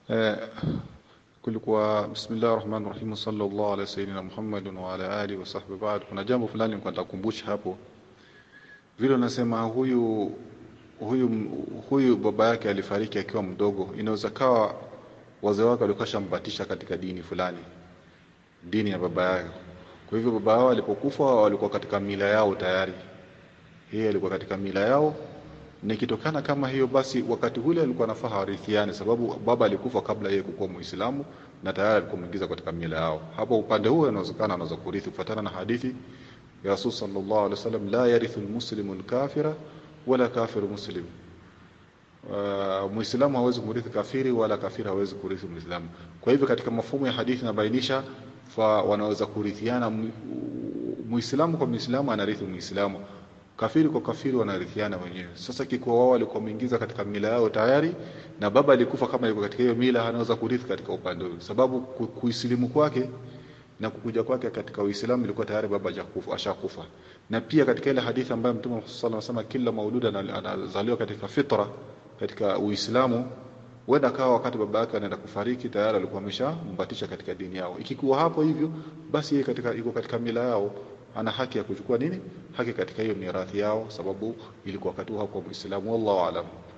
Eh, kulikuwa bismillahirrahmanirrahim sallallahu ala sayyidina Muhammadin wa ala alihi wa sahbihi ba'd. Kuna jambo fulani nilikuwa nitakukumbusha hapo. Vile unasema huyu baba yake alifariki akiwa mdogo. Inaweza kawa wazee wake walikuwa shambatisha katika dini fulani, dini ya baba yake. Kwa hivyo baba wao alipokufa walikuwa katika mila yao tayari. Yeye alikuwa katika mila yao. Nikitokana kama hiyo, basi wakati ule alikuwa anafaa harithiane, sababu baba alikufa kabla yeye kuwa Muislamu na tayari alikuwa mwingiza katika mila yao. Hapo upande huo inawezekana anaweza kurithi kufuatana na hadithi ya Rasul sallallahu alaihi wasallam, la yarithu almuslimu alkafira wala kafiru muslim. Muislamu hawezi kurithi kafiri wala kafiri hawezi kurithi Muislamu. Kwa hivyo katika mafumo ya hadithi inabainisha wanaweza kurithiana, Muislamu kwa Muislamu anarithi Muislamu, kafiri kwa kafiri wanarithiana wenyewe. Sasa kikuwa wao walikuwa wameingiza katika mila yao tayari na baba alikufa kama yuko katika hiyo mila, anaweza kurithi katika upande huo, sababu kuisilimu kwake na kukuja kwake katika Uislamu ilikuwa tayari baba ashakufa. Na pia katika ile hadithi ambayo Mtume sallallahu alaihi wasallam kila mauluda anazaliwa katika fitra katika Uislamu, wenda kawa wakati baba yake anaenda kufariki tayari alikuwa ameshambatisha katika dini yao. Ikikuwa hapo hivyo, basi yeye yuko katika mila yao, ana haki ya kuchukua haki katika hiyo mirathi yao, sababu ilikuwa wakati huo hapo Muislamu. Wallahu aalam.